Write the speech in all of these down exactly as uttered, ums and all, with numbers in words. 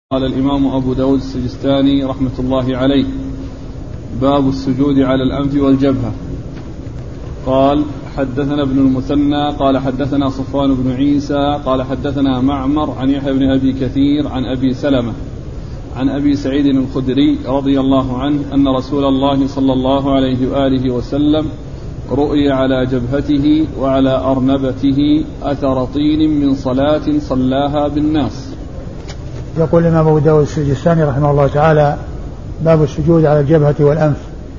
قال الإمام أبو داود السجستاني رحمة الله عليه: باب السجود على الأنف والجبهة. قال: حدثنا ابن المثنى قال حدثنا صفوان بن عيسى قال حدثنا معمر عن يحيى بن أبي كثير عن أبي سلمة عن أبي سعيد الخدري رضي الله عنه أن رسول الله صلى الله عليه وآله وسلم رؤي على جبهته وعلى أرنبته أثر طين من صلاة صلاها بالناس. يقول الإمام أبو داود السجستاني رحمه الله تعالى: باب السجود على الجبهة والأنف،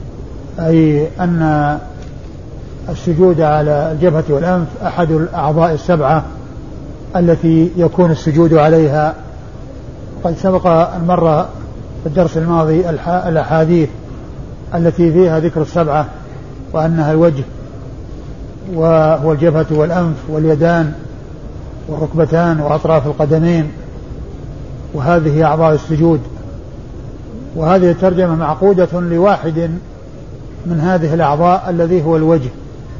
أي أن السجود على الجبهة والأنف أحد الأعضاء السبعة التي يكون السجود عليها. قد سبق المرة في الدرس الماضي الأحاديث التي فيها ذكر السبعة، وأنها الوجه وهو الجبهة والأنف واليدان والركبتان وأطراف القدمين، وهذه أعضاء السجود. وهذه الترجمة معقودة لواحد من هذه الأعضاء الذي هو الوجه،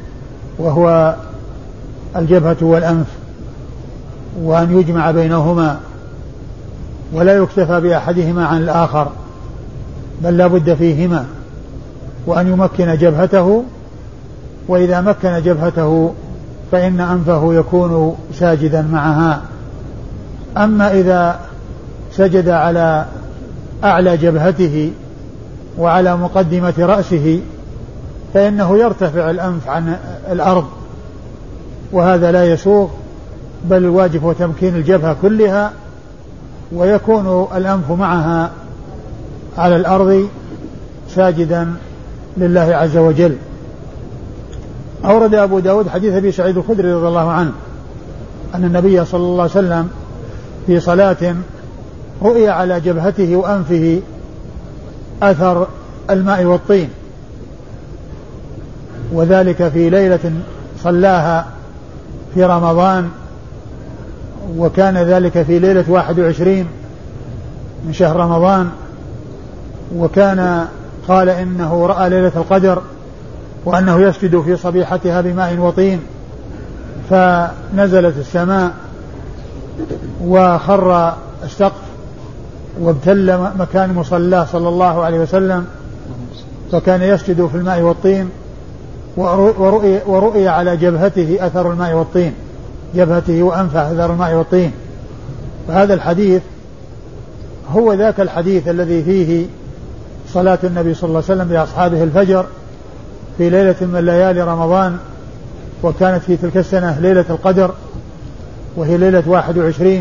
وهو الجبهة والأنف، وأن يجمع بينهما ولا يكتفى بأحدهما عن الآخر، بل لا بد فيهما، وأن يمكن جبهته، وإذا مكن جبهته فإن أنفه يكون ساجدا معها. أما إذا سجد على أعلى جبهته وعلى مقدمة رأسه فإنه يرتفع الأنف عن الأرض، وهذا لا يسوغ، بل الواجب هو تمكين الجبهة كلها، ويكون الأنف معها على الأرض ساجدا لله عز وجل. أورد أبو داود حديث أبي سعيد الخدري رضي الله عنه أن النبي صلى الله عليه وسلم في صلاة رؤي على جبهته وأنفه أثر الماء والطين، وذلك في ليلة صلاها في رمضان، وكان ذلك في ليلة واحد وعشرين من شهر رمضان. وكان قال إنه رأى ليلة القدر، وأنه يسجد في صبيحتها بماء وطين، فنزلت السماء وخر السقف وابتل مكان مصلاه صلى الله عليه وسلم، فكان يسجد في الماء والطين، ورؤي, ورؤي على جبهته أثر الماء والطين، جبهته وأنفه أثر الماء والطين. فهذا الحديث هو ذاك الحديث الذي فيه صلاة النبي صلى الله عليه وسلم بأصحابه الفجر في ليلة من ليالي رمضان، وكانت في تلك السنة ليلة القدر، وهي ليلة واحد وعشرين.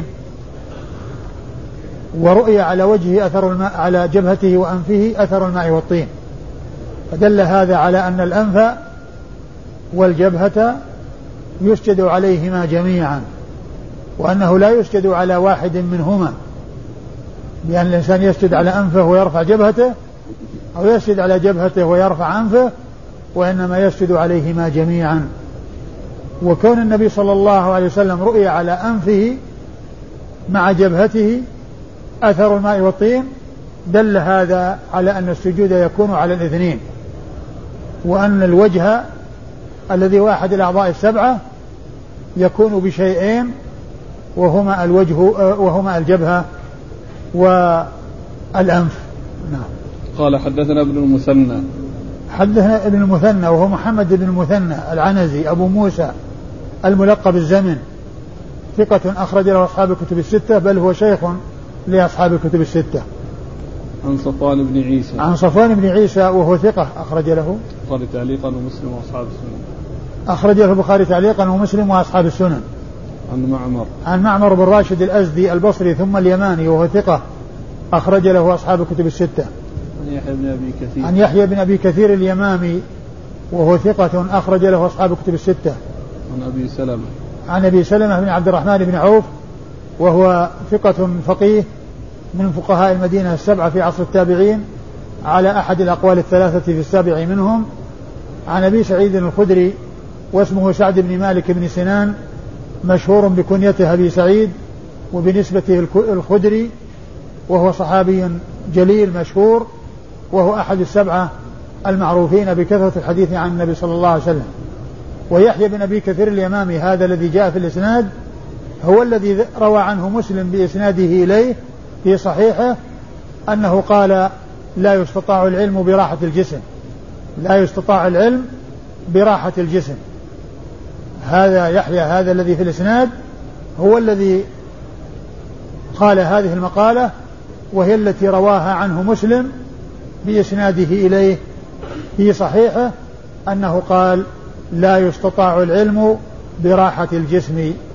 ورؤي على وجهه أثر الماء، على جبهته وأنفه أثر الماء والطين، فدل هذا على أن الأنف والجبهة يسجد عليهما جميعا، وأنه لا يسجد على واحد منهما، لأن الإنسان يسجد على أنفه ويرفع جبهته، أو يسجد على جبهته ويرفع أنفه، وإنما يسجد عليهما جميعا. وكون النبي صلى الله عليه وسلم رؤي على أنفه مع جبهته أثر الماء والطين دل هذا على أن السجود يكون على الاثنين، وأن الوجه الذي واحد الأعضاء السبعة يكون بشيئين، وهما الوجه وهما الجبهة والأنف. نعم. قال: حدثنا ابن المثنى حدثنا ابن المثنى وهو محمد بن المثنى العنزي أبو موسى الملقب الزمن، ثقة أخرج له أصحاب الكتب الستة، بل هو شيخ لأصحاب الكتب الستة. عن صفوان بن عيسى عن صفوان بن عيسى وهو ثقة أخرج له البخاري تعليقا ومسلم وأصحاب السنن. أخرج له البخاري تعليقا ومسلم وأصحاب السنن. عن معمر عن معمر بن راشد الأزدي البصري ثم اليماني وهو ثقة أخرج له أصحاب الكتب الستة. عن يحيى بن أبي كثير عن يحيى بن أبي كثير اليمامي وهو ثقة أخرج له أصحاب الكتب الستة. عن أبي سلمة عن أبي سلمة بن عبد الرحمن بن عوف وهو ثقة فقيه من فقهاء المدينة السبعة في عصر التابعين، على أحد الأقوال الثلاثة في السابع منهم. عن أبي سعيد الخدري واسمه سعد بن مالك بن سنان، مشهور بكنيته أبي سعيد وبنسبته الخدري، وهو صحابي جليل مشهور، وهو أحد السبعة المعروفين بكثرة الحديث عن النبي صلى الله عليه وسلم. ويحيى بن أبي كثير اليمامي هذا الذي جاء في الإسناد هو الذي روى عنه مسلم بإسناده إليه في صحيحه أنه قال لا يستطاع العلم براحة الجسم، لا يستطاع العلم براحة الجسم. هذا يحيى هذا الذي في الإسناد هو الذي قال هذه المقالة، وهي التي رواها عنه مسلم بإسناده إليه في صحيحه أنه قال لا يستطاع العلم براحة الجسم.